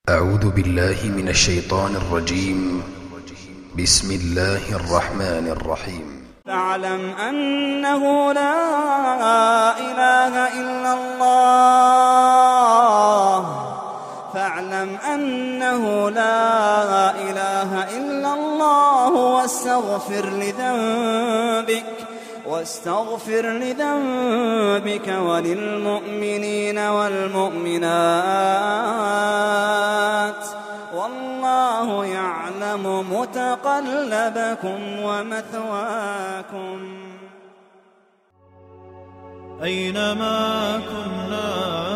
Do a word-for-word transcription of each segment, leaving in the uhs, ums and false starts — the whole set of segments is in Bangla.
أعوذ بالله من الشيطان الرجيم بسم الله الرحمن الرحيم فاعلم أنه لا إله إلا الله فاعلم أنه لا إله إلا الله واستغفر لذنبك واستغفر لذنبك وللمؤمنين والمؤمنات والله يعلم متقلبكم ومثواكم. أينما كنا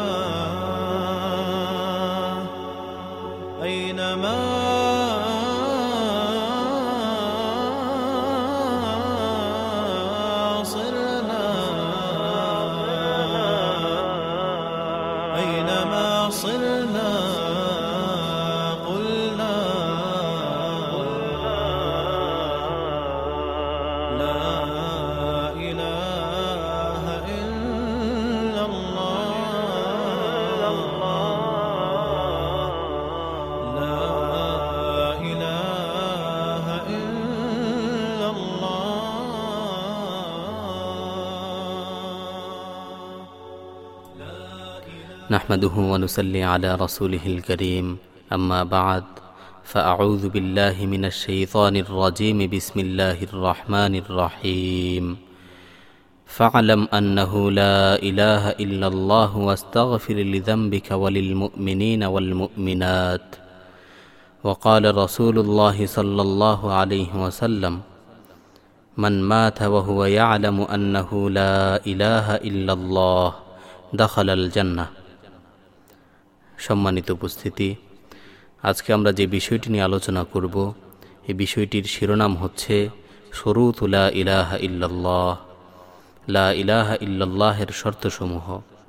أينما صرنا أينما صرنا قلنا لا إله إلا الله لا إله إلا الله. نحمده ونصلي على رسوله الكريم أما بعد فأعوذ بالله من الشيطان الرجيم بسم الله الرحمن الرحيم فاعلم أنه لا إله إلا الله واستغفر لذنبك وللمؤمنين والمؤمنات. وقال رسول الله صلى الله عليه وسلم من مات وهو يعلم أنه لا إله إلا الله دخل الجنة. সম্মানিত উপস্থিতি, আজকে আমরা যে বিষয়টি নিয়ে আলোচনা করব এই বিষয়টির শিরোনাম হচ্ছে শুরুত লা ইলাহা ইল্লাল্লাহ, লা ইলাহা ইল্লাল্লাহের শর্তসমূহ।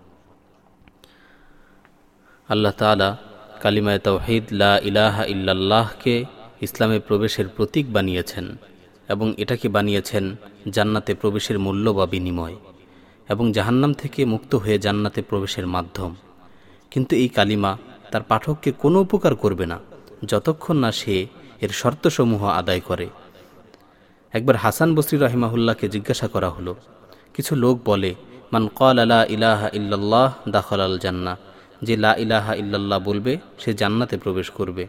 আল্লাহ তাআলা কালিমায়ে তাওহীদ লা ইলাহা ইল্লাল্লাহকে ইসলামে প্রবেশের প্রতীক বানিয়েছেন এবং এটাকে বানিয়েছেন জান্নাতে প্রবেশের মূল্য বা বিনিময় এবং জাহান্নাম থেকে মুক্ত হয়ে জান্নাতে প্রবেশের মাধ্যম। কিন্তু এই কালিমা তার পাঠককে কোনো উপকার করবে না যতক্ষণ না সে এর শর্তসমূহ আদায় করে। একবার হাসান বসরি রাহিমাহুল্লাহকে জিজ্ঞাসা করা হলো, কিছু লোক বলে মান ক্বালা লা ইলাহা ইল্লাল্লাহ দাখালাল জান্নাহ, যে লা ইলাহা ইল্লাল্লাহ বলবে সে জান্নাতে প্রবেশ করবে।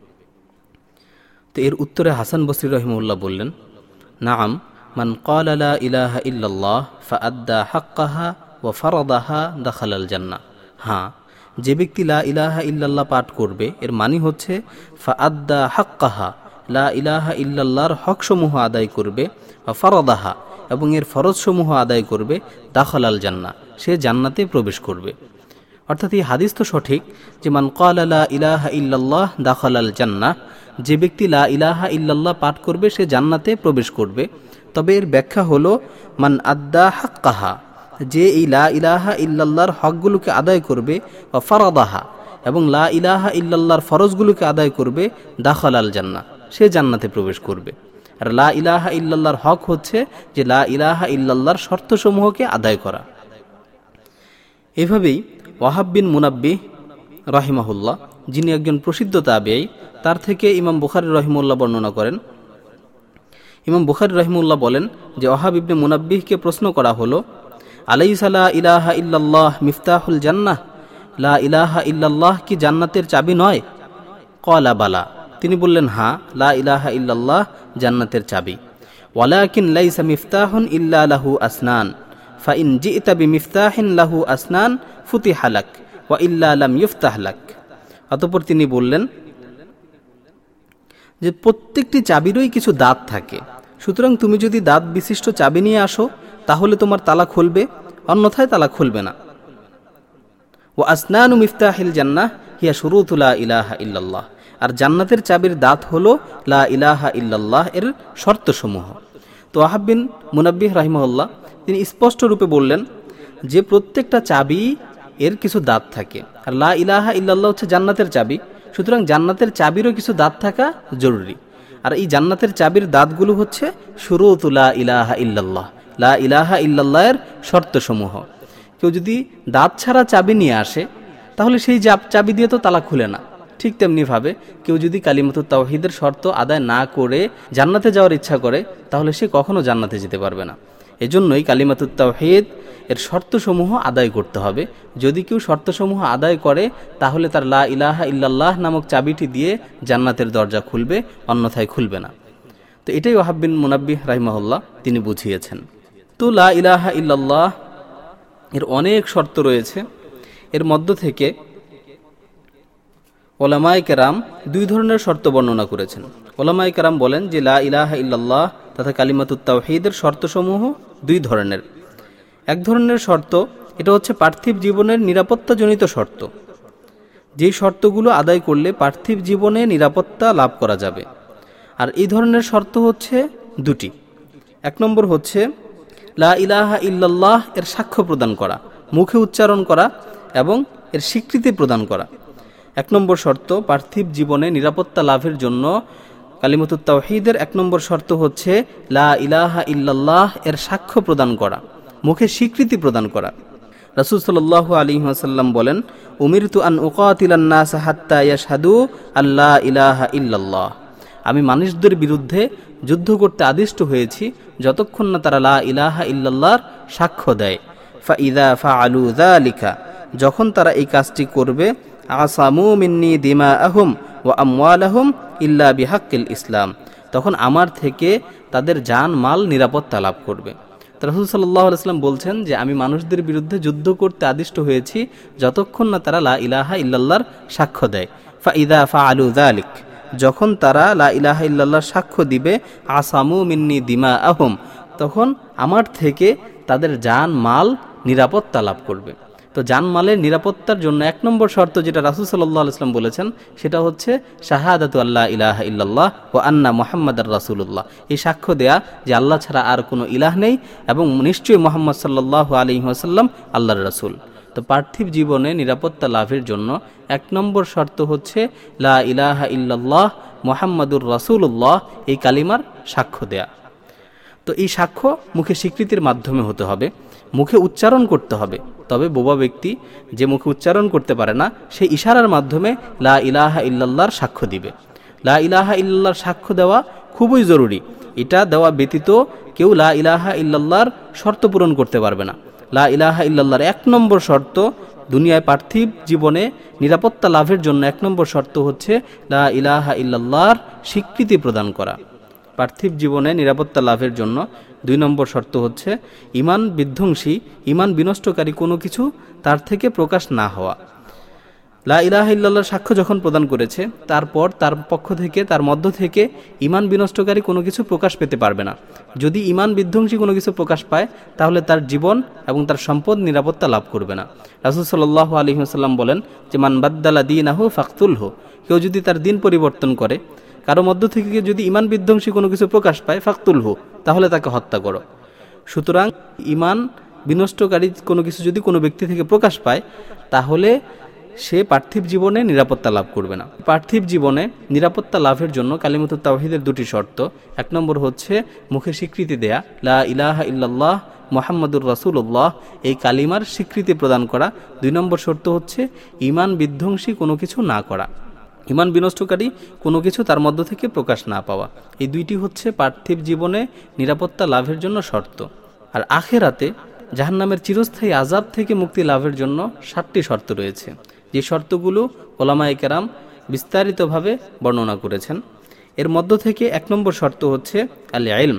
তো এর উত্তরে হাসান বসরি রাহিমাহুল্লাহ বললেন, নাআম মান ক্বালা লা ইলাহা ইল্লাল্লাহ ফাআদ্দা হাক্কাহা ওয়া ফারাদাহা দাখালাল জান্নাহ। হ্যাঁ, যে ব্যক্তি লা ইলাহা ইল্লাল্লাহ পাঠ করবে এর মানে হচ্ছে ফাআদ্দা হাক্কাহা, লা ইলাহা ইল্লাল্লাহর হকসমূহ আদায় করবে, ওয়া ফারাদাহা এবং এর ফরজসমূহ আদায় করবে, দাখালাল জান্নাহ সে জান্নাতে প্রবেশ করবে। অর্থাৎ এই হাদিস তো সঠিক যে মান ক্বালা লা ইলাহা ইল্লাল্লাহ দাখালাল জান্নাহ, যে ব্যক্তি লা ইলাহা ইল্লাল্লাহ পাঠ করবে সে জান্নাতে প্রবেশ করবে। তবে এর ব্যাখ্যা হলো মান আদ্দা হাক্কাহা, যে এই লা ইলাহা ইল্লাল্লাহর হকগুলোকে আদায় করবে, বা ফারাদাহা এবং লা ইলাহা ইল্লাল্লাহর ফরজগুলোকে আদায় করবে, দাখালাল জান্নাহ সে জান্নাতে প্রবেশ করবে। আর লা ইলাহা ইল্লাল্লাহর হক হচ্ছে যে লা ইলাহা ইল্লাল্লাহর শর্তসমূহকে আদায় করা। এভাবেই ওয়াহাব বিন মুনাব্বিহ রাহিমাহুল্লাহ, যিনি একজন প্রসিদ্ধ তাবেঈ, তার থেকে ইমাম বুখারী রাহিমাহুল্লাহ বর্ণনা করেন। ইমাম বুখারী রাহিমাহুল্লাহ বলেন যে ওয়াহাব ইবনে মুনাব্বিহকে প্রশ্ন করা হলো, আলাইসা লা ইলাহা ইল্লাল্লাহ মিফতাহুল জান্নাহ, লা ইলাহা ইল্লাল্লাহ কি জান্নাতের চাবি নয়? ক্বালা বালা, তিনি বললেন হ্যাঁ, লা ইলাহা ইল্লাল্লাহ জান্নাতের চাবি। ওয়ালাকিন লাইসা মিফতাহুন ইল্লা লাহু আসনান, ফাইন জি'তা বিমিফতাহিন লাহু আসনান ফুতিহা লাক ওয়া ইল্লা লাম ইফতাহ লাক। অতঃপর তিনি বললেন যে প্রত্যেকটি চাবিরই কিছু দাঁত থাকে, সুতরাং তুমি যদি দাঁত বিশিষ্ট চাবি নিয়ে আসো তাহলে তোমার তালা খুলবে, অন্যথায় তালা খুলবে না। ওয়া আসনানু মিফতাহিল জান্নাহ হিয়া শুরুতু লা ইলাহা ইল্লাল্লাহ, আর জান্নাতের চাবির দাঁত হলো লা ইলাহা ইল্লাল্লাহ এর শর্তসমূহ। তো ওয়াহাব বিন মুনাব্বিহ রাহিমাহুল্লাহ তিনি স্পষ্ট রূপে বললেন যে প্রত্যেকটা চাবি এর কিছু দাঁত থাকে, আর লা ইলাহা ইল্লাল্লাহ হচ্ছে জান্নাতের চাবি, সুতরাং জান্নাতের চাবিরও কিছু দাঁত থাকা জরুরি। আর এই জান্নাতের চাবির দাঁতগুলো হচ্ছে শুরুতু লা ইলাহা ইল্লাল্লাহ, লা ইলাহা ইল্লাল্লাহের শর্তসমূহ। কেউ যদি দাঁত ছাড়া চাবি নিয়ে আসে তাহলে সেই চাবি দিয়ে তো তালা খুলে না, ঠিক তেমনিভাবে কেউ যদি কালিমাতুত তাওহীদের শর্ত আদায় না করে জান্নাতে যাওয়ার ইচ্ছা করে তাহলে সে কখনো জান্নাতে যেতে পারবে না। এজন্যই কালিমাতুত তাওহীদ এর শর্তসমূহ আদায় করতে হবে। যদি কেউ শর্তসমূহ আদায় করে তাহলে তার লা ইলাহা ইল্লাল্লাহ নামক চাবিটি দিয়ে জান্নাতের দরজা খুলবে, অন্যথায় খুলবে না। তো এটাই ওয়াহাব বিন মুনাব্বিহ রাহিমাহুল্লাহ তিনি বুঝিয়েছেন। তো লা ইলাহা ইল্লাল্লাহ এর অনেক শর্ত রয়েছে। এর মধ্য থেকে ওলামায়ে কেরাম দুই ধরনের শর্ত বর্ণনা করেছেন। ওলামায়ে কেরাম বলেন যে লা ইলাহা ইল্লাল্লাহ তথা কালিমাতুত তাওহীদের শর্তসমূহ দুই ধরনের। এক ধরনের শর্ত এটা হচ্ছে পার্থিব জীবনের নিরাপত্তাজনিত শর্ত, যেই শর্তগুলো আদায় করলে পার্থিব জীবনে নিরাপত্তা লাভ করা যাবে। আর এই ধরনের শর্ত হচ্ছে দুটি। এক নম্বর হচ্ছে লা ইলাহা ইল্লাল্লাহ এর সাক্ষ্য প্রদান করা, মুখে উচ্চারণ করা এবং এর স্বীকৃতি প্রদান করা। এক নম্বর শর্ত পার্থিব জীবনে নিরাপত্তা লাভের জন্য কালিমাতুত তাওহীদের এক নম্বর শর্ত হচ্ছে লা ইলাহা ইল্লাল্লাহ এর সাক্ষ্য প্রদান করা, মুখে স্বীকৃতি প্রদান করা। রাসূল সাল্লাল্লাহু আলাইহি ওয়াসাল্লাম বলেন, উমিরতু আন উকাতিলান নাস হাত্তা ইয়াশহাদু আল্লা ইলাহা ইল্লাল্লাহ, আমি মানুষদের বিরুদ্ধে যুদ্ধ করতে আদিষ্ট হয়েছি যতক্ষণ না তারা লা ইলাহা ইল্লাল্লাহর সাক্ষ্য দেয়। ফাইদা ফাআলু যালিকা, যখন তারা এই কাজটি করবে, আসামু মিন্নি দিমাআহুম ওয়া আমওয়ালাহুম ইল্লা বিহাক্কিল ইসলাম, তখন আমার থেকে তাদের জান মাল নিরাপত্তা লাভ করবে। রাসূল সাল্লাল্লাহু আলাইহি ওয়াসাল্লাম বলছেন যে আমি মানুষদের বিরুদ্ধে যুদ্ধ করতে আদিষ্ট হয়েছি যতক্ষণ না তারা লা ইলাহা ইল্লাল্লাহর সাক্ষ্য দেয়। ফাইদা ফাআলু যালিক, যখন তারা লা ইলাহা ইল্লাল্লাহর সাক্ষ্য দিবে, আসামু মিন্নি দিমাআহুম, তখন আমার থেকে তাদের জান মাল নিরাপত্তা লাভ করবে। তো জান মালের নিরাপত্তার জন্য এক নম্বর শর্ত যেটা রাসূল সাল্লাল্লাহু আলাইহি ওয়াসাল্লাম বলেছেন সেটা হচ্ছে শাহাদাতু আল্লা ইলাহা ইল্লাল্লাহ ওয়া আন্না মুহাম্মাদার রাসূলুল্লাহ, এই সাক্ষ্য দেয়া যে আল্লাহ ছাড়া আর কোনো ইলাহ নেই এবং নিশ্চয়ই মুহাম্মদ সাল্লাল্লাহু আলাইহি ওয়াসাল্লাম আল্লাহর রাসূল। তো পার্থিব জীবনে নিরাপত্তা লাভের জন্য এক নম্বর শর্ত হচ্ছে লা ইলাহা ইল্লাল্লাহ মুহাম্মাদুর রাসূলুল্লাহ, এই কালিমার সাক্ষ্য দেয়া। তো এই সাক্ষ্য মুখে স্বীকৃতির মাধ্যমে হতে হবে, মুখে উচ্চারণ করতে হবে। তবে বোবা ব্যক্তি যে মুখে উচ্চারণ করতে পারে না সে ইশারার মাধ্যমে লা ইলাহা ইল্লাল্লাহর সাক্ষ্য দিবে। লা ইলাহা ইল্লাল্লাহর সাক্ষ্য দেওয়া খুবই জরুরি। এটা দেওয়া ব্যতীত কেউ লা ইলাহা ইল্লাল্লাহর শর্ত পূরণ করতে পারবে না। লা ইলাহা ইল্লাল্লাহর এক নম্বর শর্ত দুনিয়ায় পার্থিব জীবনে নিরাপত্তা লাভের জন্য এক নম্বর শর্ত হচ্ছে লা ইলাহা ইল্লাল্লাহর স্বীকৃতি প্রদান করা। পার্থিব জীবনে নিরাপত্তা লাভের জন্য দুই নম্বর শর্ত হচ্ছে ঈমান বিধ্বংসী, ঈমান বিনষ্টকারী কোনো কিছু তার থেকে প্রকাশ না হওয়া। লা ইলাহা ইল্লাল্লাহর সাক্ষ্য যখন প্রদান করেছে তারপর তার পক্ষ থেকে তার মধ্য থেকে ঈমান বিনষ্টকারী কোনো কিছু প্রকাশ পেতে পারবে না। যদি ঈমান বিধ্বংসী কোনো কিছু প্রকাশ পায় তাহলে তার জীবন এবং তার সম্পদ নিরাপত্তা লাভ করবে না। রাসূল সাল্লাল্লাহু আলাইহি ওয়াসাল্লাম বলেন যে মান বাদ্দালা দীনাহু ফাকতুলহু, কেউ যদি তার দিন পরিবর্তন করে, কারো মধ্য থেকে যদি ঈমান বিধ্বংসী কোনো কিছু প্রকাশ পায়, ফাকতুলহু, তাহলে তাকে হত্যা করো। সুতরাং ঈমান বিনষ্টকারী কোনো কিছু যদি কোনো ব্যক্তি থেকে প্রকাশ পায় তাহলে সে পার্থিব জীবনে নিরাপত্তা লাভ করবে না। পার্থিব জীবনে নিরাপত্তা লাভের জন্য কালিমাতুত তাওহীদের দুটি শর্ত। এক নম্বর হচ্ছে মুখে স্বীকৃতি দেয়া, লা ইলাহা ইল্লাল্লাহ মুহাম্মাদুর রাসূলুল্লাহ, এই কালিমার স্বীকৃতি প্রদান করা। দুই নম্বর শর্ত হচ্ছে ঈমান বিধ্বংসী কোনো কিছু না করা, ঈমান বিনষ্টকারী কোনো কিছু তার মধ্য থেকে প্রকাশ না পাওয়া। এই দুইটি হচ্ছে পার্থিব জীবনে নিরাপত্তা লাভের জন্য শর্ত। আর আখিরাতে জাহান্নামের চিরস্থায়ী আযাব থেকে মুক্তি লাভের জন্য সাতটি শর্ত রয়েছে, যে শর্তগুলো ওলামায়ে কেরাম বিস্তারিতভাবে বর্ণনা করেছেন। এর মধ্য থেকে এক নম্বর শর্ত হচ্ছে আল ইলম,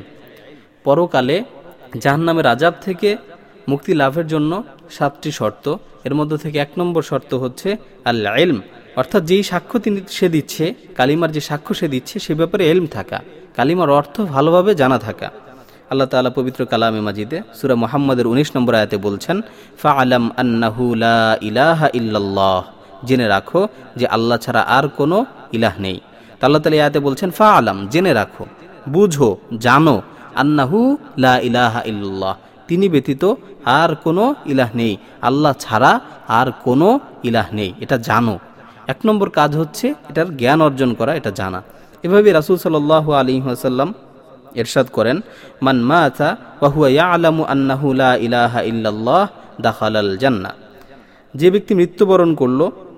পরকালে জাহান্নামের আযাব থেকে মুক্তি লাভের জন্য সাতটি শর্ত। এর মধ্য থেকে এক নম্বর শর্ত হচ্ছে আল ইলম, অর্থাৎ যেই সাক্ষ্য তিনি সে দিচ্ছে, কালিমার যে সাক্ষ্য সে দিচ্ছে সে ব্যাপারে ইলম থাকা, কালিমার অর্থ ভালোভাবে জানা থাকা। আল্লাহ তাআলা পবিত্র কালামে মাজিদে সূরা মুহাম্মাদের উনিশ নম্বর আয়াতে বলছেন, ফাআলাম আন্নাহু লা ইলাহা ইল্লাল্লাহ, জেনে রাখো যে আল্লাহ ছাড়া আর কোনো ইলাহ নেই। আল্লাহ তাআলা আয়াতে বলছেন ফাআলাম, জেনে রাখো, বুঝো, জানো, আন্নাহু লা ইলাহা ইল্লাল্লাহ, তিনি ব্যতীত আর কোনো ইলাহ নেই, আল্লাহ ছাড়া আর কোনো ইলাহ নেই, এটা জানো। এক নম্বর কাজ হচ্ছে এটার জ্ঞান অর্জন করা, এটা জানা। এভাবে রাসূল সাল্লাল্লাহু আলাইহি ওয়াসাল্লাম ইরশাদ করেন, মান মাতা ওয়া হুয়া ইয়ালামু আন্নাহু লা ইলাহা ইল্লাল্লাহ দাখালাল জান্নাহ, যে ব্যক্তি মৃত্যুবরণ করলো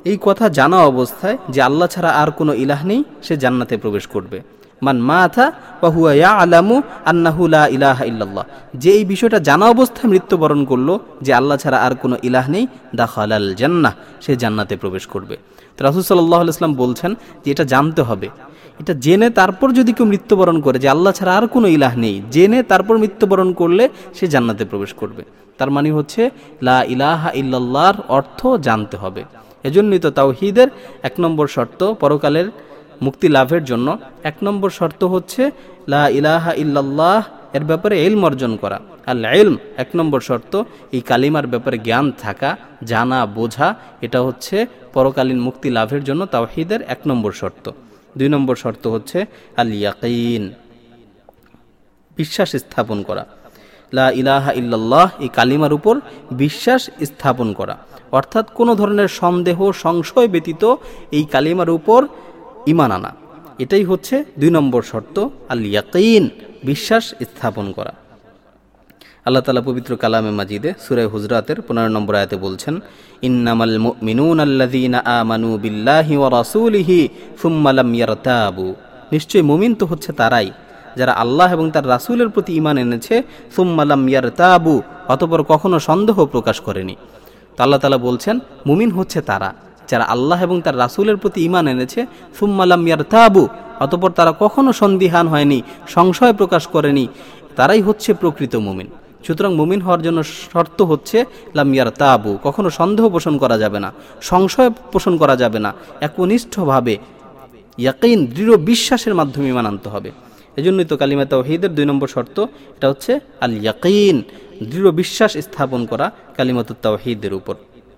এই কথা জানা অবস্থায় যে আল্লাহ ছাড়া আর কোনো ইলাহ নেই, সে জান্নাতে প্রবেশ করবে। মান মাতা ওয়া হুয়া ইয়ালামু আন্নাহু লা ইলাহা ইল্লাল্লাহ, যে এই বিষয়টা জানা অবস্থায় মৃত্যুবরণ করলো যে আল্লাহ ছাড়া আর কোনো ইলাহ নেই, দাখালাল জান্নাহ, সে জান্নাতে প্রবেশ করবে। তো রাসূল সাল্লাল্লাহু আলাইহি ওয়াসাল্লাম বলছেন যে এটা জানতে হবে, এটা জেনে তারপর যদি কেউ মৃত্যুবরণ করে যে আল্লাহ ছাড়া আর কোনো ইলাহ নেই, জেনে তারপর মৃত্যুবরণ করলে সে জান্নাতে প্রবেশ করবে। তার মানে হচ্ছে লা ইলাহা ইল্লাল্লাহর অর্থ জানতে হবে। এজন্যই তো তাওহীদের এক নম্বর শর্ত, পরকালের মুক্তি লাভের জন্য এক নম্বর শর্ত হচ্ছে লা ইলাহা ইল্লাল্লাহ এর ব্যাপারে ইলম অর্জন করা। আল ইলম এক নম্বর শর্ত, এই কালিমার ব্যাপারে জ্ঞান থাকা, জানা বোঝা, এটা হচ্ছে পরকালীন মুক্তি লাভের জন্য তাওহীদের এক নম্বর শর্ত। দুই নম্বর শর্ত হচ্ছে আল ইয়াকিন, বিশ্বাস স্থাপন করা। লা ইলাহা ইল্লাল্লাহ এই কালিমার উপর বিশ্বাস স্থাপন করা, অর্থাৎ কোনো ধরনের সন্দেহ সংশয় ব্যতীত এই কালিমার উপর ঈমান আনা, এটাই হচ্ছে দুই নম্বর শর্ত, আল ইয়াকিন, বিশ্বাস স্থাপন করা। আল্লাহ তাআলা পবিত্র কালামে মাজিদে সূরা হুজরাতের পনেরো নম্বর আয়াতে বলছেন, ইন্নামাল মুমিনুনা আল্লাযীনা আমানু বিল্লাহি ওয়া রাসূলিহি সুম্মা লাম ইয়ারতাবু, নিশ্চয়ই মুমিন তো হচ্ছে তারাই যারা আল্লাহ এবং তার রাসূলের প্রতি ঈমান এনেছে, সুম্মা লাম ইয়ারতাবু, অতঃপর কখনো সন্দেহ প্রকাশ করেনি। তো আল্লাহ তাআলা বলছেন মুমিন হচ্ছে তারা যারা আল্লাহ এবং তার রাসূলের প্রতি ঈমান এনেছে, সুম্মা লাম ইয়ারতাবু, অতঃপর তারা কখনো সন্দিহান হয়নি, সংশয় প্রকাশ করেনি, তারাই হচ্ছে প্রকৃত মুমিন। সুতরাং মুমিন হওয়ার জন্য শর্ত হচ্ছে লাম ইয়ারতাবু, কখনো সন্দেহ পোষণ করা যাবে না, সংশয় পোষণ করা যাবে না, একনিষ্ঠভাবে ইয়াকিন, দৃঢ় বিশ্বাসের মাধ্যমে ঈমান আনতে হবে। এজন্যই তো কালিমা তাওহীদের দুই নম্বর শর্ত, এটা হচ্ছে আল ইয়াকিন, দৃঢ় বিশ্বাস স্থাপন করা কালিমাতুত তাওহীদের উপর।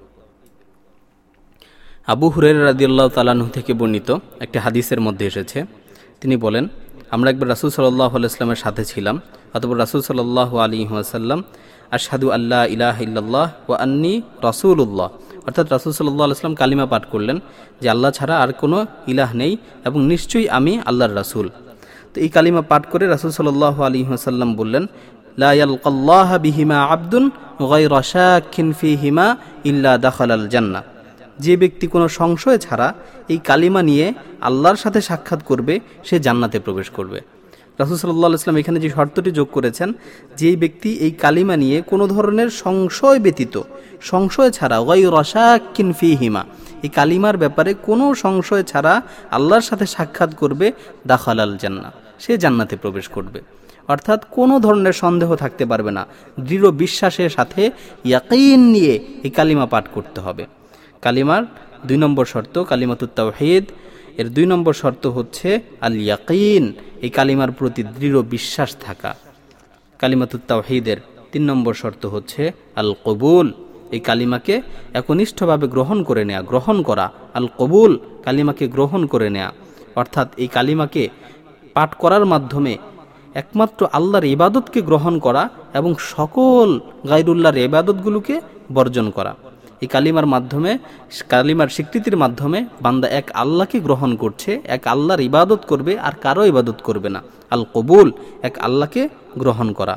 আবু হুরায়রা রাদিয়াল্লাহু তাআলা আনহু থেকে বর্ণিত একটি হাদিসের মধ্যে এসেছে, তিনি বলেন, আমরা একবার রাসূল সাল্লাল্লাহু আলাইহি ওয়াসাল্লামের সাথে ছিলাম, অতঃপর রাসূল সাল্লাল্লাহু আলাইহি ওয়াসাল্লাম আশহাদু আল্লা ইলাহা ইল্লাল্লাহ ওয়া আন্নী রাসূলুল্লাহ, অর্থাৎ রাসূল সাল্লাল্লাহু আলাইহি ওয়াসাল্লাম কালিমা পাঠ করলেন যে আল্লাহ ছাড়া আর কোনো ইলাহ নেই এবং নিশ্চয়ই আমি আল্লাহর রাসূল। তো এই কালিমা পাঠ করে রাসূল সাল্লাল্লাহু আলাইহি ওয়াসাল্লাম বললেন, লা ইয়ালকাল্লাহা বিহিমা আবদুন গায়রা শাক্কিন ফীহিমা ইল্লা দাখালাল জান্নাহ, যে ব্যক্তি কোনো সংশয় ছাড়া এই কালিমা নিয়ে আল্লাহর সাথে সাক্ষাৎ করবে সে জান্নাতে প্রবেশ করবে। রাসূল সাল্লাল্লাহু আলাইহি ওয়াসাল্লাম এখানে যে শর্তটি যোগ করেছেন, যে ব্যক্তি এই কালিমা নিয়ে কোনো ধরনের সংশয় ব্যতীত, সংশয় ছাড়া, গায়রা শাক্কিন ফীহিমা, এই কালিমার ব্যাপারে কোনো সংশয় ছাড়া আল্লাহর সাথে সাক্ষাৎ করবে, দাখালাল জান্নাহ, সে জান্নাতে প্রবেশ করবে। অর্থাৎ কোনো ধরনের সন্দেহ থাকতে পারবে না, দৃঢ় বিশ্বাসের সাথে ইয়াকিন নিয়ে এই কালিমা পাঠ করতে হবে। কালিমার দুই নম্বর শর্ত কালিমাতুত তাওহীদ, এর দুই নম্বর শর্ত হচ্ছে আল ইয়াকিন, এই কালিমার প্রতি দৃঢ় বিশ্বাস থাকা। কালিমাতুত তাওহীদের তিন নম্বর শর্ত হচ্ছে আল কবুল, এই কালিমাকে একনিষ্ঠভাবে গ্রহণ করে নেয়া, গ্রহণ করা। আল কবুল, কালিমাকে গ্রহণ করে নেয়া, অর্থাৎ এই কালিমাকে পাঠ করার মাধ্যমে একমাত্র আল্লাহর ইবাদতকে গ্রহণ করা এবং সকল গায়রুল্লাহর ইবাদতগুলোকে বর্জন করা। এই কালিমার মাধ্যমে, কালিমার স্বীকৃতির মাধ্যমে বান্দা এক আল্লাহকে গ্রহণ করছে, এক আল্লাহর ইবাদত করবে, আর কারো ইবাদত করবে না। আল কবুল, এক আল্লাহকে গ্রহণ করা।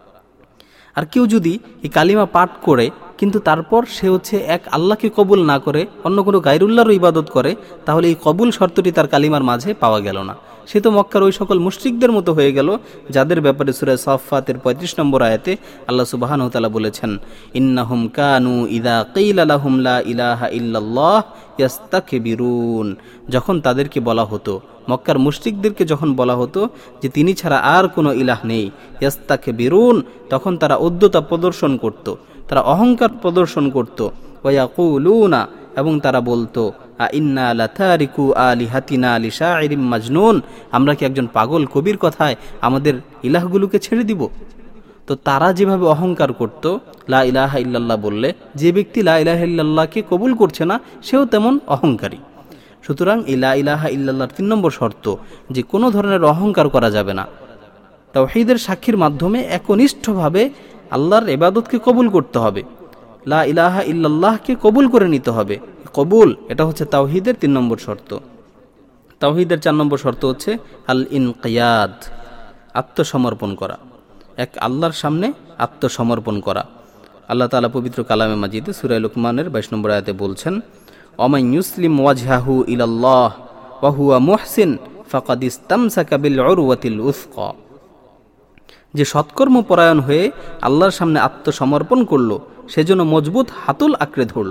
আর কেউ যদি এই কালিমা পাঠ করে কিন্তু তারপর সে হচ্ছে এক আল্লাহকে কবুল না করে অন্য কোনো গায়রুল্লাহরও ইবাদত করে, তাহলে এই কবুল শর্তটি তার কালিমার মাঝে পাওয়া গেল না। সে তো মক্কার ওই সকল মুশরিকদের মতো হয়ে গেল যাদের ব্যাপারে সূরা সাফফাতের পঁয়ত্রিশ নম্বর আয়াতে আল্লাহ সুবহানাহু ওয়া তাআলা বলেছেন, ইন্নাহুম কানু ইযা কিলা লাহুম লা ইলাহা ইল্লাল্লাহ ইস্তাকবিরুন, যখন তাদেরকে বলা হতো, মক্কার মুশরিকদেরকে যখন বলা হতো যে তিনি ছাড়া আর কোনো ইলাহ নেই, ইস্তাকবিরুন, তখন তারা উদ্ধতা প্রদর্শন করত, তারা অহংকার প্রদর্শন করত। ওয়া ইয়াকুলুনা, এবং তারা বলতো, আ ইন্না লাতারিকু আলিহাতিনা লিশাইরিম মাজনুন, আমরা কি একজন পাগল কবির কথায় আমাদের ইলাহগুলোকে ছেড়ে দিব? তো তারা যেভাবে অহংকার করত লা ইলাহা ইল্লাল্লাহ বললে, যে ব্যক্তি লা ইলাহা ইল্লাল্লাহকে কবুল করছে না সেও তেমন অহংকারী। সুতরাং এই লা ইলাহা ইল্লাল্লাহর তিন নম্বর শর্ত যে কোনো ধরনের অহংকার করা যাবে না। তাওহীদের সাক্ষীর মাধ্যমে একনিষ্ঠভাবে আল্লাহর ইবাদতকে কবুল করতে হবে, লা ইলাহা ইল্লাল্লাহকে কবুল করে নিতে হবে। কবুল, এটা হচ্ছে তাওহীদের তিন নম্বর শর্ত। তাওহীদের চার নম্বর শর্ত হচ্ছে আল ইনকিয়াদ, আত্মসমর্পণ করা, এক আল্লাহর সামনে আত্মসমর্পণ করা। আল্লাহ তাআলা পবিত্র কালামে মাজিদে সূরা লুকমানের বাইশ নম্বর আয়াতে বলছেন, ওয়ামান ইউসলিম ওয়াজহাহু ইলাল্লাহ ওয়া হুয়া মুহসিন ফাকাদ ইসতামসাকা বিল উরওয়াতিল উসকা। যে সৎকর্ম পরায়ণ হয়ে আল্লাহর সামনে আত্মসমর্পণ করলো, সেজন্য মজবুত হাতল আঁকড়ে ধরল।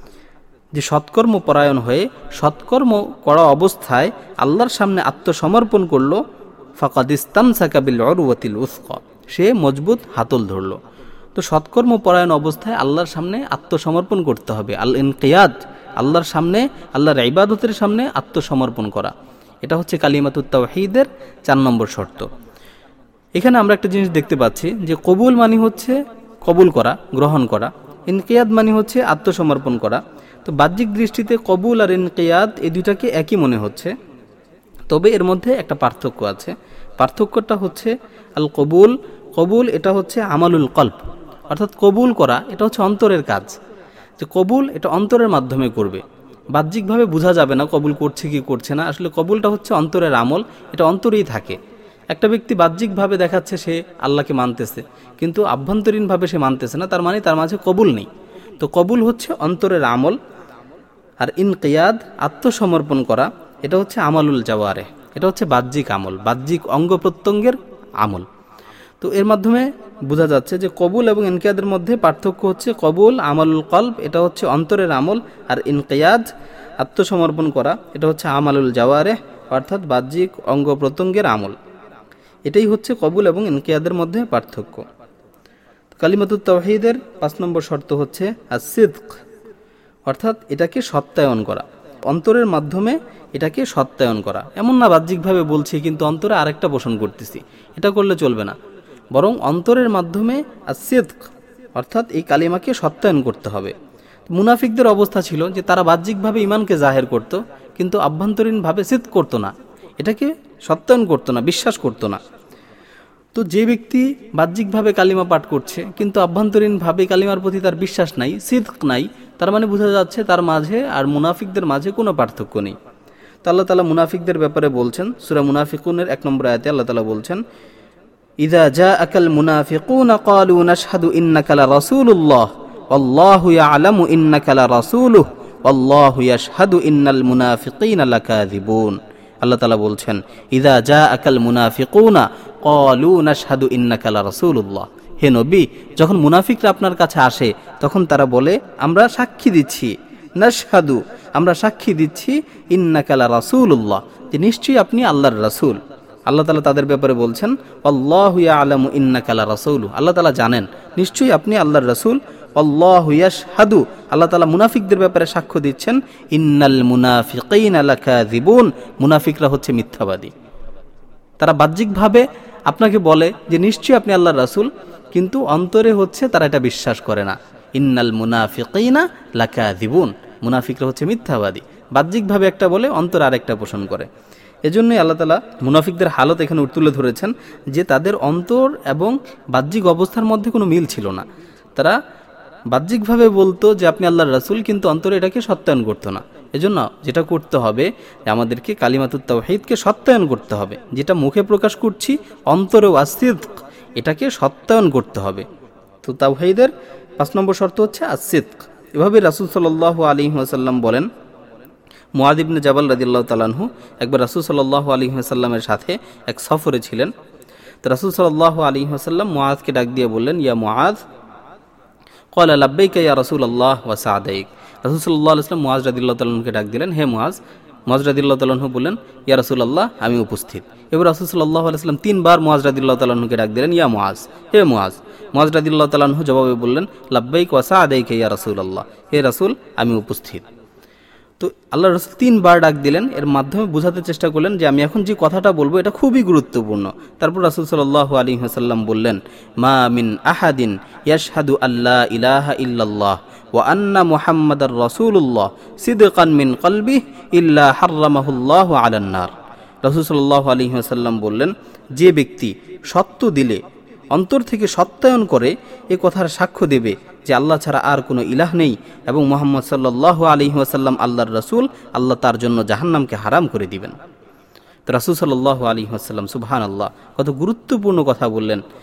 যে সৎকর্ম পরায়ণ হয়ে সৎকর্ম করা অবস্থায় আল্লাহর সামনে আত্মসমর্পণ করলো, ফাকাদ ইসতামসাকা বিল উরওয়াতিল উসকা, সে মজবুত হাতল ধরল। তো সৎকর্ম পরায়ণ অবস্থায় আল্লাহর সামনে আত্মসমর্পণ করতে হবে। আল ইনকিয়াদ, আল্লাহর সামনে, আল্লাহর ইবাদতের সামনে আত্মসমর্পণ করা, এটা হচ্ছে কালিমাতুত তাওহীদের চার নম্বর শর্ত। এখানে আমরা একটা জিনিস দেখতে পাচ্ছি যে কবুল মানে হচ্ছে কবুল করা, গ্রহণ করা, ইনকিয়াদ মানে হচ্ছে আত্মসমর্পণ করা। তো বাহ্যিক দৃষ্টিতে কবুল আর ইনকিয়াদ এই দুইটাকে একই মনে হচ্ছে, তবে এর মধ্যে একটা পার্থক্য আছে। পার্থক্যটা হচ্ছে আল কবুল, কবুল এটা হচ্ছে আমালুল কলব, অর্থাৎ কবুল করা এটা হচ্ছে অন্তরের কাজ। যে কবুল এটা অন্তরের মাধ্যমে করবে, বাহ্যিকভাবে বোঝা যাবে না কবুল করছে কি করছে না। আসলে কবুলটা হচ্ছে অন্তরের আমল, এটা অন্তরেই থাকে। একটা ব্যক্তি বাহ্যিকভাবে দেখাচ্ছে সে আল্লাহকে মানতেছে, কিন্তু আভ্যন্তরীণভাবে সে মানতেছে না, তার মানে তার মাঝে কবুল নেই। তো কবুল হচ্ছে অন্তরের আমল, আর ইনকিয়াদ আত্মসমর্পণ করা এটা হচ্ছে আমালুল জাওয়ারে, এটা হচ্ছে বাহ্যিক আমল, বাহ্যিক অঙ্গ প্রত্যঙ্গের আমল। তো এর মাধ্যমে বোঝা যাচ্ছে যে কবুল এবং ইনকিয়াদের মধ্যে পার্থক্য হচ্ছে কবুল আমালুল কলব, এটা হচ্ছে অন্তরের আমল, আর ইনকিয়াদ আত্মসমর্পণ করা এটা হচ্ছে আমালুল জাওয়ারে, অর্থাৎ বাহ্যিক অঙ্গ প্রত্যঙ্গের আমল। এটাই হচ্ছে কবুল এবং ইনকিয়াদের মধ্যে পার্থক্য। কালিমাতুত তাওহীদের পাঁচ নম্বর শর্ত হচ্ছে as-সিদক, অর্থাৎ এটাকে সত্যায়ন করা, অন্তরের মাধ্যমে এটাকে সত্যায়ন করা। এমন না বাহ্যিকভাবে বলছি কিন্তু অন্তরে আরেকটা পোষণ করতেছি, এটা করলে চলবে না। বরং অন্তরের মাধ্যমে as-সিদক, অর্থাৎ এই কালিমাকে সত্যায়ন করতে হবে। মুনাফিকদের অবস্থা ছিল যে তারা বাহ্যিকভাবে ইমানকে জাহের করত, কিন্তু আভ্যন্তরীণভাবে সিদক করতো না, এটাকে সত্যায়ন করতো না, বিশ্বাস করতো না। তো যে ব্যক্তি বাহ্যিকভাবে কালিমা পাঠ করছে কিন্তু আভ্যন্তরীণভাবে কালিমার প্রতি তার বিশ্বাস নাই, সিদক নাই, তার মানে বোঝা যাচ্ছে তার মাঝে আর মুনাফিকদের মাঝে কোনো পার্থক্য নেই। তো আল্লাহ তাআলা মুনাফিকদের ব্যাপারে বলছেন সূরা মুনাফিকুনের এক নম্বর আয়াতে আল্লাহ তাআলা বলছেন, ইযা জাআকাল মুনাফিকুনা ক্বালু নাশহাদু ইন্নাকা লারাসূলুল্লাহ ওয়াল্লাহু ইয়ালামু ইন্নাকা লারাসূলুহু ওয়াল্লাহু ইয়াশহাদু ইন্নাল মুনাফিকিনা লাকাযিবুন। আল্লাহ তাআলা বলছেন, ইযা জাআকাল মুনাফিকুনা ক্বালু নাশহাদু ইন্নাকা লারাসূলুল্লাহ, হে নবী, যখন মুনাফিকরা আপনার কাছে আসে তখন তারা বলে আমরা সাক্ষী দিচ্ছি, নাশহাদু আমরা সাক্ষী দিচ্ছি, ইন্নাকা লারাসূলুল্লাহ যে নিশ্চয়ই আপনি আল্লাহর রাসূল। আল্লাহ তাআলা তাদের ব্যাপারে বলছেন, আল্লাহু ইয়ালামু ইন্নাকা লারাসূলুহু, আল্লাহ তাআলা জানেন নিশ্চয়ই আপনি আল্লাহর রাসূল। আল্লাহু ইয়াশহাদু, আল্লাহ তাআলা মুনাফিকদের ব্যাপারে সাক্ষ্য দিচ্ছেন, ইন্নাল মুনাফিকিনা লাকাযিবুন, মুনাফিকরা হচ্ছে মিথ্যাবাদী। তারা বাহ্যিকভাবে আপনাকে বলে যে নিশ্চয়ই আপনি আল্লাহর রাসূল, কিন্তু অন্তরে হচ্ছে তারা এটা বিশ্বাস করে না। ইন্নাল মুনাফিকিনা লাকাযিবুন, মুনাফিকরা হচ্ছে মিথ্যাবাদী, বাহ্যিকভাবে একটা বলে অন্তরে আরেকটা পোষণ করে। এজন্যই আল্লাহ তাআলা মুনাফিকদের হালত এখানে তুলে ধরেছেন যে তাদের অন্তর এবং বাহ্যিক অবস্থার মধ্যে কোনো মিল ছিল না। তারা বাহ্যিকভাবে বলতো যে আপনি আল্লাহর রাসূল, কিন্তু অন্তরে এটাকে সত্যায়ন করতো না। এজন্য যেটা করতে হবে আমাদেরকে কালিমাতুত তাওহীদকে সত্যায়ন করতে হবে, যেটা মুখে প্রকাশ করছি অন্তরেও as-সিদক, এটাকে সত্যায়ন করতে হবে। তো তাওহীদের পাঁচ নম্বর শর্ত হচ্ছে as-সিদক। এভাবে রাসূল সাল্লাল্লাহু আলাইহি ওয়াসাল্লাম বলেন, মুআয ইবনে জাবাল রাদিয়াল্লাহু তাআলা আনহু একবার রাসূল সাল্লাল্লাহু আলাইহি ওয়াসাল্লামের সাথে এক সফরে ছিলেন। তো রাসূল সাল্লাল্লাহু আলাইহি ওয়াসাল্লাম মুআযকে ডাক দিয়ে বললেন, ইয়া মুআয, ক্বালা লাব্বাইকা ইয়া রাসূলুল্লাহ ওয়া সা'দাইক। রাসূল সাল্লাল্লাহু আলাইহি ওয়াসাল্লাম মুআয রাদিয়াল্লাহু তাআলা আনহুকে ডাক দিলেন, হে মুআয। মুআয রাদিয়াল্লাহু তাআলা আনহু বললেন, ইয়া রাসূলুল্লাহ, আমি উপস্থিত। এবার রাসূল সাল্লাল্লাহু আলাইহি ওয়াসাল্লাম তিনবার মুআয রাদিয়াল্লাহু তাআলা আনহুকে ডাক দিলেন, ইয়া মুআয, হে মুআয। মুআয রাদিয়াল্লাহু তাআলা আনহু জবাবে বললেন, লাব্বাইক ওয়া সা'দাইক ইয়া রাসূলুল্লাহ, হে রাসূল, আমি উপস্থিত। তো আল্লাহ রাসূল তিনবার ডাক দিলেন, এর মাধ্যমে বোঝাতে চেষ্টা করলেন যে আমি এখন যে কথাটা বলবো এটা খুবই গুরুত্বপূর্ণ। তারপর রাসূল সাল্লাল্লাহু আলাইহি ওয়াসাল্লাম বললেন, মা মিন আহাদিন ইয়াশহাদু আল্লা ইলাহা ইল্লাল্লাহ ওয়া আন্না মুহাম্মাদার রাসূলুল্লাহ সিদকান মিন কলবিহি ইল্লা হাররামাহুল্লাহু আলান নার। রাসূল সাল্লাল্লাহু আলাইহি ওয়াসাল্লাম বললেন, যে ব্যক্তি সত্য দিলে অন্তর থেকে সত্যায়ন করে এ কথার সাক্ষ্য দেবে যে আল্লাহ ছাড়া আর কোনো ইলাহ নেই এবং মুহাম্মদ সাল্লাল্লাহু আলাইহি ওয়াসাল্লাম আল্লাহর রাসূল, আল্লাহ তার জন্য জাহান্নামকে হারাম করে দিবেন। তো রাসূল সাল্লাল্লাহু আলাইহি ওয়াসাল্লাম সুবহানাল্লাহ কত গুরুত্বপূর্ণ কথা বললেন।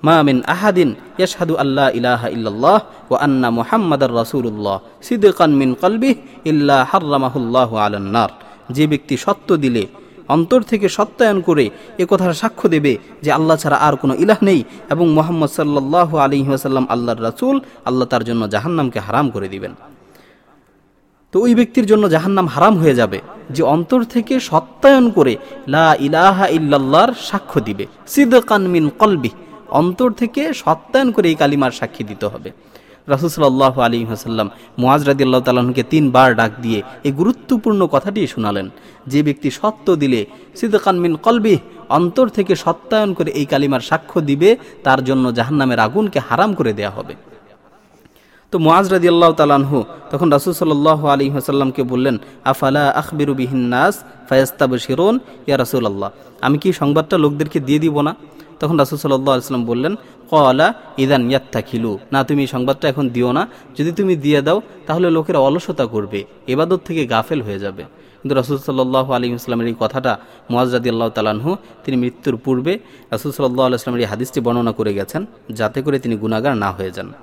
মা মিন আহাদিন ইয়াশহাদু আল্লা ইলাহা ইল্লাল্লাহ ওয়া আন্না মুহাম্মাদার রাসূলুল্লাহ সিদকান মিন কলবিহি ইল্লা হাররামাহুল্লাহু আলান নার। যে ব্যক্তি সত্য দিলে, অন্তর থেকে সত্যায়ন করে এ কথার সাক্ষ্য দেবে যে আল্লাহ ছাড়া আর কোনো ইলাহ নেই এবং মুহাম্মদ সাল্লাল্লাহু আলাইহি ওয়াসাল্লাম আল্লাহর রাসূল, আল্লাহ তার জন্য জাহান্নামকে হারাম করে দিবেন। তো ওই ব্যক্তির জন্য জাহান্নাম হারাম হয়ে যাবে যে অন্তর থেকে সত্যায়ন করে লা ইলাহা ইল্লাল্লাহর সাক্ষ্য দিবে। সিদকান মিন কলবিহি, অন্তর থেকে সত্যায়ন করে এই কালিমার সাক্ষী দিতে হবে। রাসূল সাল্লাল্লাহু আলাইহি ওয়াসাল্লাম মুআজ রাদিয়াল্লাহু তাআলা আনহুকে তিনবার ডাক দিয়ে এই গুরুত্বপূর্ণ কথাটি শোনালেন, যে ব্যক্তি সত্য দিলে সিদকান মিন কলবিহি, অন্তর থেকে সত্যায়ন করে এই কালিমার সাক্ষ্য দিবে, তার জন্য জাহান্নামের আগুনকে হারাম করে দেয়া হবে। তো মুআজ রাদিয়াল্লাহু তাআলা আনহু তখন রাসূল সাল্লাল্লাহু আলাইহি ওয়াসাল্লামকে বললেন, আফালা আখবিরু বিহিন নাস ফায়াস্তাবশিরুন ইয়া রাসূলুল্লাহ, আমি কি সংবাদটা লোকদেরকে দিয়ে দিব না? তখন রাসূল সাল্লাল্লাহু আলাইহি ওয়াসাল্লাম বললেন, ক্বালা ইযান ইয়াত্তাকিলু, না তুমি এই সংবাদটা এখন দিও না, যদি তুমি দিয়ে দাও তাহলে লোকেরা অলসতা করবে, ইবাদত থেকে গাফেল হয়ে যাবে। কিন্তু রাসূল সাল্লাল্লাহু আলাইহি ওয়াসাল্লামের এই কথাটা মুআজ রাদিয়াল্লাহু তাআলা আনহু তিনি মৃত্যুর পূর্বে রাসূল সাল্লাল্লাহু আলাইহি ওয়াসাল্লামের এই হাদিসটি বর্ণনা করে গেছেন, যাতে করে তিনি গুনাহগার না হয়ে যান।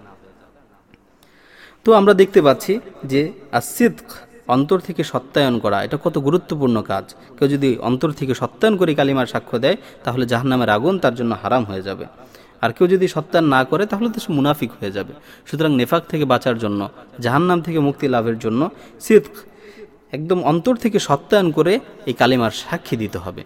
তো আমরা দেখতে পাচ্ছি যে আসিদক, অন্তর থেকে সত্যায়ন করা, এটা কত গুরুত্বপূর্ণ কাজ। কেউ যদি অন্তর থেকে সত্যায়ন করে কালিমার সাক্ষ্য দেয় তাহলে জাহান্নামের আগুন তার জন্য হারাম হয়ে যাবে। আর কেউ যদি সত্যায়ন না করে তাহলে তো সে মুনাফিক হয়ে যাবে। সুতরাং নেফাক থেকে বাঁচার জন্য, জাহান্নাম থেকে মুক্তি লাভের জন্য সিদক, একদম অন্তর থেকে সত্যায়ন করে এই কালিমার সাক্ষী দিতে হবে।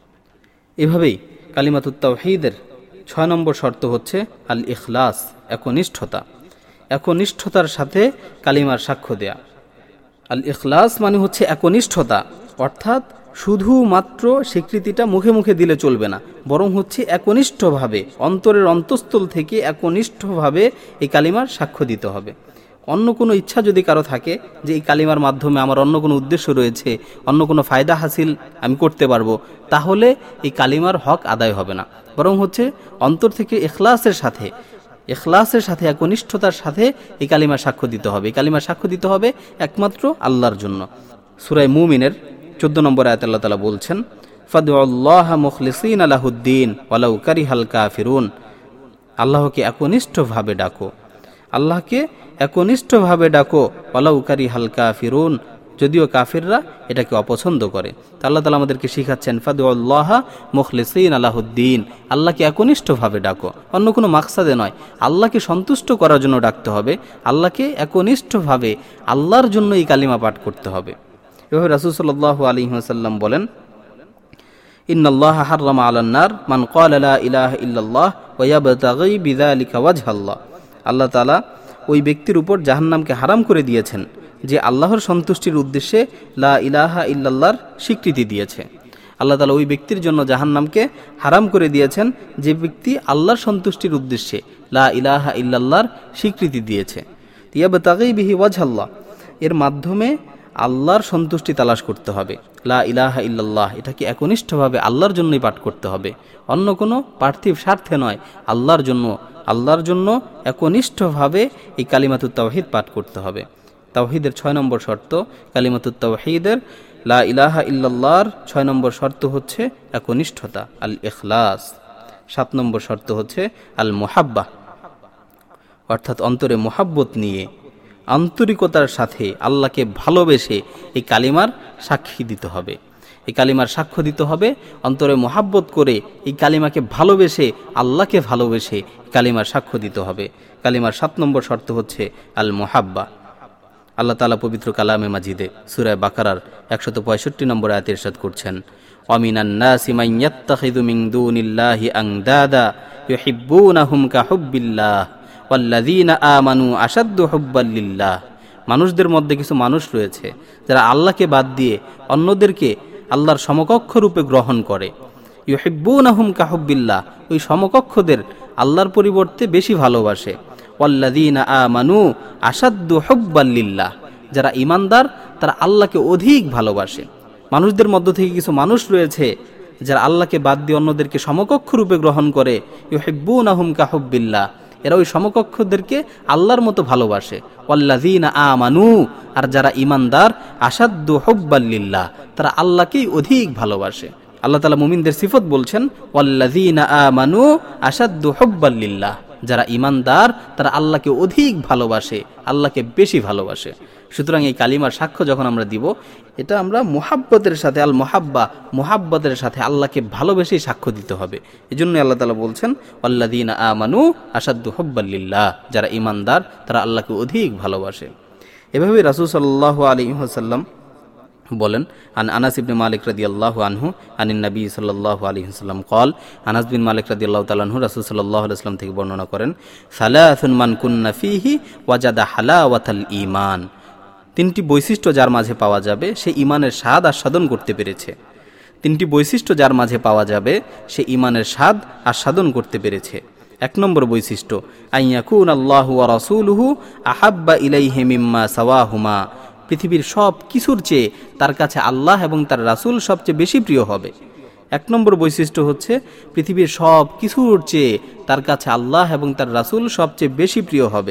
এভাবেই কালিমাতুত তাওহীদের ছয় নম্বর শর্ত হচ্ছে আল ইখলাস, একনিষ্ঠতা। একনিষ্ঠতার সাথে কালিমার সাক্ষ্য দেয়া। আল ইখলাস মানে হচ্ছে একনিষ্ঠতা, অর্থাৎ শুধুমাত্র স্বীকৃতিটা মুখে মুখে দিলে চলবে না, বরং হচ্ছে একনিষ্ঠভাবে, অন্তরের অন্তঃস্থল থেকে একনিষ্ঠভাবে এই কালিমার সাক্ষ্য দিতে হবে। অন্য কোনো ইচ্ছা যদি কারো থাকে যে এই কালিমার মাধ্যমে আমার অন্য কোনো উদ্দেশ্য রয়েছে, অন্য কোনো ফায়দা হাসিল আমি করতে পারবো, তাহলে এই কালিমার হক আদায় হবে না। বরং হচ্ছে অন্তর থেকে ইখলাসের সাথে ইখলাসের সাথে একনিষ্ঠতার সাথে এই কালিমার সাক্ষ্য দিতে হবে। এই কালিমার সাক্ষ্য দিতে হবে একমাত্র আল্লাহর জন্য। সূরা মুমিনের চোদ্দ নম্বর আয়াতে আল্লাহ তাআলা বলছেন, ফাদউল্লাহা মুখলিসিনা লাহুদ্দিন ওয়ালাউ কারিহাল কাফিরুন, আল্লাহকে একনিষ্ঠভাবে ডাকো, আল্লাহকে একনিষ্ঠভাবে ডাকো, ওয়ালাউ কারিহাল কাফিরুন, যদিও কাফিররা এটাকে অপছন্দ করে। তা আল্লাহ তাআলা আমাদেরকে শিখাচ্ছেন ফাদউল্লাহা মুখলিসিনা লাহুদ্দিন, আল্লাহকে একনিষ্ঠভাবে ডাকো, অন্য কোনো মাকসাদে নয়, আল্লাহকে সন্তুষ্ট করার জন্য ডাকতে হবে, আল্লাহকে একনিষ্ঠভাবে আল্লাহর জন্য এই কালিমা পাঠ করতে হবে। এভাবে রাসূল সাল্লাল্লাহু আলাইহি ওয়াসাল্লাম বলেন, ইন্নাল্লাহা হাররামা আলান নার মান ক্বালা লা ইলাহা ইল্লাল্লাহ ওয়া ইয়াবতাগি বিযালিকা ওয়াজহাল্লাহ, আল্লাহ তাআলা ওই ব্যক্তির উপর জাহান্নামকে হারাম করে দিয়েছেন যে আল্লাহর সন্তুষ্টির উদ্দেশ্যে লা ইলাহা ইল্লাল্লাহর স্বীকৃতি দিয়েছে। আল্লাহ তাআলা ওই ব্যক্তির জন্য জাহান্নামকে হারাম করে দিয়েছেন যে ব্যক্তি আল্লাহর সন্তুষ্টির উদ্দেশ্যে লা ইলাহা ইল্লাল্লাহর স্বীকৃতি দিয়েছে। ইয়াবতাগি বিহি ওয়াজহাল্লাহ, এর মাধ্যমে আল্লাহর সন্তুষ্টি তালাশ করতে হবে। লা ইলাহা ইল্লাল্লাহ এটাকে একনিষ্ঠভাবে আল্লাহর জন্যই পাঠ করতে হবে, অন্য কোনো পার্থিব স্বার্থে নয়, আল্লাহর জন্য আল্লাহর জন্য একনিষ্ঠভাবে এই কালিমাতুত তাওহীদ পাঠ করতে হবে। তাওহীদের ছয় নম্বর শর্ত, কালিমাতুত তাওহীদের লা ইলাহা ইল্লাল্লাহর ছয় নম্বর শর্ত হচ্ছে একনিষ্ঠতা, আল ইখলাস। সাত নম্বর শর্ত হচ্ছে আল মুহাব্বা, অর্থাৎ অন্তরে মুহাব্বত নিয়ে আন্তরিকতার সাথে আল্লাহকে ভালোবেসে এই কালিমার সাক্ষী দিতে হবে। এই কালিমার সাক্ষ্য দিতে হবে অন্তরে মুহাব্বত করে, এই কালিমাকে ভালোবেসে, আল্লাহকে ভালোবেসে কালিমার সাক্ষ্য দিতে হবে। কালিমার সাত নম্বর শর্ত হচ্ছে আল মুহাব্বা। আল্লাহ তাআলা পবিত্র কালামে মাজিদে সূরা বাকারার একশত পঁয়ষট্টি নম্বর আয়াতে ইরশাদ করছেন, ওয়ামিনান নাসি মান ইয়াত্তাখিযু মিন দুনিল্লাহি আনদাদা ইউহিব্বুনাহুম কাহুব্বিল্লাহ ওয়াল্লাযীনা আমানু আশাদ্দু হুব্বাল লিল্লাহ, মানুষদের মধ্যে কিছু মানুষ রয়েছে যারা আল্লাহকে বাদ দিয়ে অন্যদেরকে আল্লাহর সমকক্ষ রূপে গ্রহণ করে। ইউহিব্বুনাহুম কাহুব্বিল্লাহ, ওই সমকক্ষদের আল্লাহর পরিবর্তে বেশি ভালোবাসে। ওয়াল্লাযীনা আমানু আশাদ্দু হুব্বাল লিল্লাহ, যারা ঈমানদার তারা আল্লাহকে অধিক ভালোবাসে। মানুষদের মধ্য থেকে কিছু মানুষ রয়েছে যারা আল্লাহকে বাদ দিয়ে অন্যদেরকে সমকক্ষ রূপে গ্রহণ করে। ইউহিব্বুনাহুম কাহুব্বিল্লাহ, এরা ওই সমকক্ষদেরকে আল্লাহর মতো ভালোবাসে। ওয়াল্লাযীনা আমানু, আর যারা ঈমানদার, আশাদ্দু হুব্বাল লিল্লাহ, তারা আল্লাহকেই অধিক ভালোবাসে। আল্লাহ তাআলা মুমিনদের সিফত বলছেন, ওয়াল্লাযীনা আমানু আশাদ্দু হুব্বাল লিল্লাহ, যারা ঈমানদার তারা আল্লাহকে অধিক ভালোবাসে, আল্লাহকে বেশি ভালোবাসে। সুতরাং এই কালিমার সাক্ষ্য যখন আমরা দিব, এটা আমরা মুহাব্বতের সাথে, আল মুহাব্বা, মুহাব্বতের সাথে আল্লাহকে ভালোবেসেই সাক্ষ্য দিতে হবে। এজন্য আল্লাহ তাআলা বলছেন, ওয়াল্লাযীনা আমানু আশাদ্দু হুব্বাল লিল্লাহ, যারা ঈমানদার তারা আল্লাহকে অধিক ভালোবাসে। এভাবে রাসূল সাল্লাল্লাহু আলাইহি ওয়াসাল্লাম বলেন, আন আনাস ইবনে মালিক রাদিয়াল্লাহু আনহু আনিন নবী সাল্লাল্লাহু আলাইহি ওয়াসাল্লাম قال, আনাস বিন মালিক রাদিয়াল্লাহু তাআলা আনহু রাসূল সাল্লাল্লাহু আলাইহি ওয়াসাল্লাম থেকে বর্ণনা করেন, সালাসুন মান কুন্না ফীহি ওয়াজাদা হালাওয়াতাল ঈমান, তিনটি বৈশিষ্ট্য যার মাঝে পাওয়া যাবে সে ঈমানের স্বাদ আস্বাদন করতে পেরেছে। তিনটি বৈশিষ্ট্য যার মাঝে পাওয়া যাবে সে ঈমানের স্বাদ আস্বাদন করতে পেরেছে। এক নম্বর বৈশিষ্ট্য, আইয়াকুন আল্লাহু ওয়া রাসূলুহু আহাব্বা ইলাইহি মিম্মা সাওয়াহুমা, পৃথিবীর সব কিছুর চেয়ে তার কাছে আল্লাহ এবং তার রাসূল সবচেয়ে বেশি প্রিয় হবে। এক নম্বর বৈশিষ্ট্য হচ্ছে পৃথিবীর সব কিছুর চেয়ে তার কাছে আল্লাহ এবং তার রাসূল সবচেয়ে বেশি প্রিয় হবে।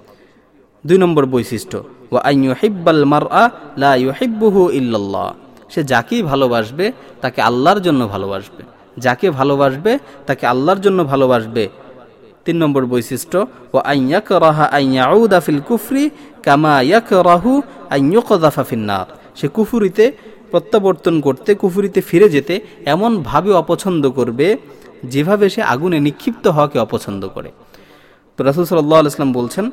দুই নম্বর বৈশিষ্ট্য, ওয়া আন ইউহিব্বাল মারআ লা ইউহিব্বুহু ইল্লাল্লাহ, সে যাকেই ভালোবাসবে তাকে আল্লাহর জন্য ভালোবাসবে, যাকে ভালোবাসবে তাকে আল্লাহর জন্য ভালোবাসবে। তিন নম্বর বৈশিষ্ট্য, ওয়া আন ইয়াকরাহা আন ইয়াউদা ফিল কুফরি কামা ইয়াকরাহু আন ইউকযাফা ফিন নার, সে কুফরিতে প্রত্যাবর্তন করতে, কুফরিতে ফিরে যেতে এমনভাবে অপছন্দ করবে যেভাবে সে আগুনে নিক্ষিপ্ত হওয়াকে অপছন্দ করে। তো রাসূল সাল্লাল্লাহু আলাইহি ওয়াসাল্লাম বলছেন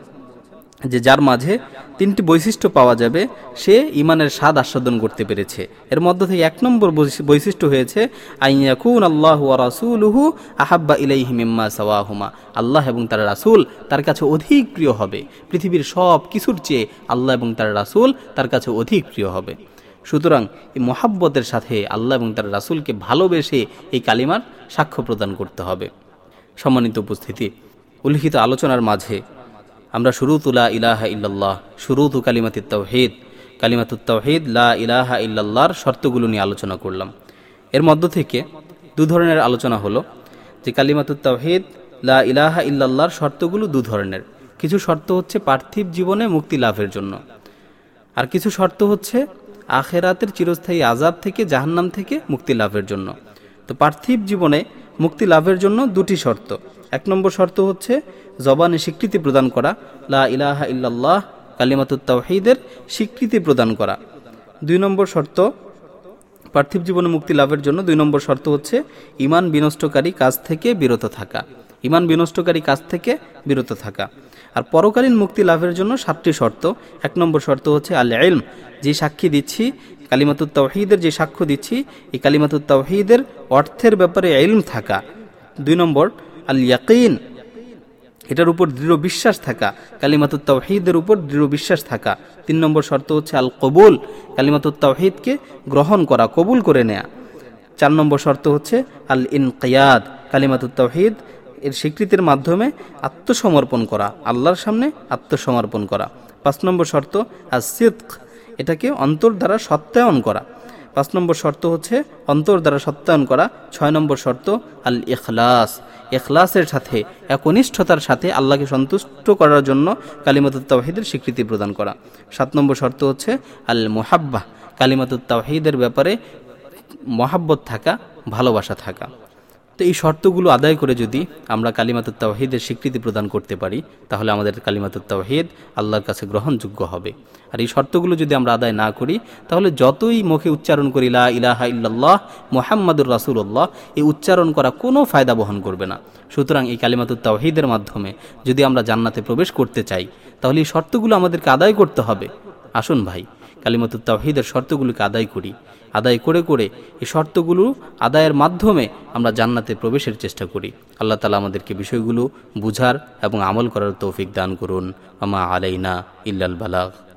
যে যার মাঝে তিনটি বৈশিষ্ট্য পাওয়া যাবে সে ঈমানের স্বাদ আস্বাদন করতে পেরেছে। এর মধ্যে থেকে এক নম্বর বৈশিষ্ট্য হয়েছে আইয়াকুন আল্লাহু ওয়া রাসূলুহু আহাব্বা ইলাইহি মিম্মা সাওয়াহুমা, আল্লাহ এবং তার রাসূল তার কাছে অধিক প্রিয় হবে, পৃথিবীর সব কিছুর চেয়ে আল্লাহ এবং তার রাসূল তার কাছে অধিক প্রিয় হবে। সুতরাং এই মহাব্বতের সাথে আল্লাহ এবং তার রাসূলকে ভালোবেসে এই কালিমার সাক্ষ্য প্রদান করতে হবে। সম্মানিত উপস্থিতি, উল্লিখিত আলোচনার মাঝে আমরা শুরুতু লা ইলাহা ইল্লাল্লাহ, শুরুতু কালিমাতুত তাওহীদ, কালিমাতুত তাওহীদ লা ইলাহা ইল্লাল্লাহর শর্তগুলো নিয়ে আলোচনা করলাম। এর মধ্য থেকে দু ধরনের আলোচনা হলো যে কালিমাতুত তাওহীদ লা ইলাহা ইল্লাল্লাহর শর্তগুলো দু ধরনের। কিছু শর্ত হচ্ছে পার্থিব জীবনে মুক্তি লাভের জন্য, আর কিছু শর্ত হচ্ছে আখিরাতের চিরস্থায়ী আযাব থেকে, জাহান্নাম থেকে মুক্তি লাভের জন্য। তো পার্থিব জীবনে মুক্তি লাভের জন্য দুটি শর্ত। এক নম্বর শর্ত হচ্ছে জবানে স্বীকৃতি প্রদান করা, লা ইলাহা ইল্লাল্লাহ কালিমাতুত তাওহীদের স্বীকৃতি প্রদান করা। দুই নম্বর শর্ত পার্থিব জীবনে মুক্তি লাভের জন্য দুই নম্বর শর্ত হচ্ছে ঈমান বিনষ্টকারী কাজ থেকে বিরত থাকা, ঈমান বিনষ্টকারী কাজ থেকে বিরত থাকা। আর পরকালীন মুক্তি লাভের জন্য সাতটি শর্ত। এক নম্বর শর্ত হচ্ছে আল ইলম, যে সাক্ষী দিচ্ছি কালিমাতুত তাওহীদের, যে সাক্ষ্য দিচ্ছি এই কালিমাতুত তাওহীদের অর্থের ব্যাপারে ইলম থাকা। দুই নম্বর আল ইয়াকিন, এটার উপর দৃঢ় বিশ্বাস থাকা, কালিমাতুত তাওহীদের উপর দৃঢ় বিশ্বাস থাকা। তিন নম্বর শর্ত হচ্ছে আল কবুল, কালিমাতুত তাওহীদকে গ্রহণ করা, কবুল করে নেয়া। চার নম্বর শর্ত হচ্ছে আল ইনকিয়াদ, কালিমাতুত তাওহীদ এর স্বীকৃতির মাধ্যমে আত্মসমর্পণ করা, আল্লাহর সামনে আত্মসমর্পণ করা। পাঁচ নম্বর শর্ত আস সিদক, এটাকে অন্তর দ্বারা সত্যায়ন করা। পাঁচ নম্বর শর্ত হচ্ছে অন্তর দ্বারা সত্যায়ন করা। ছয় নম্বর শর্ত আল ইখলাস, ইখলাসের সাথে, একনিষ্ঠতার সাথে আল্লাহকে সন্তুষ্ট করার জন্য কালিমাতুত তাওহীদের স্বীকৃতি প্রদান করা। সাত নম্বর শর্ত হচ্ছে আল মুহাব্বা, কালিমাতুত তাওহীদের ব্যাপারে মহাব্বত থাকা, ভালোবাসা থাকা। তো এই শর্তগুলো আদায় করে যদি আমরা কালিমাতুত তাওহীদের স্বীকৃতি প্রদান করতে পারি তাহলে আমাদের কালিমাতুত তাওহীদ আল্লাহর কাছে গ্রহণযোগ্য হবে। আর এই শর্তগুলো যদি আমরা আদায় না করি তাহলে যতই মুখে উচ্চারণ করি লা ইলাহা ইল্লাল্লাহ মুহাম্মাদুর রাসূলুল্লাহ, এই উচ্চারণ করা কোনো ফায়দা বহন করবে না। সুতরাং এই কালিমাতুত তাওহীদের মাধ্যমে যদি আমরা জান্নাতে প্রবেশ করতে চাই তাহলে এই শর্তগুলো আমাদেরকে আদায় করতে হবে। আসুন ভাই, কালিমাতুত তাওহীদের শর্তগুলোকে আদায় করি, আদায় করে করে এই শর্তগুলো আদায়ের মাধ্যমে আমরা জান্নাতে প্রবেশের চেষ্টা করি। আল্লাহ তাআলা আমাদেরকে বিষয়গুলো বুঝার এবং আমল করার তৌফিক দান করুন। আমা আলাইনা ইল্লাল বালাগ।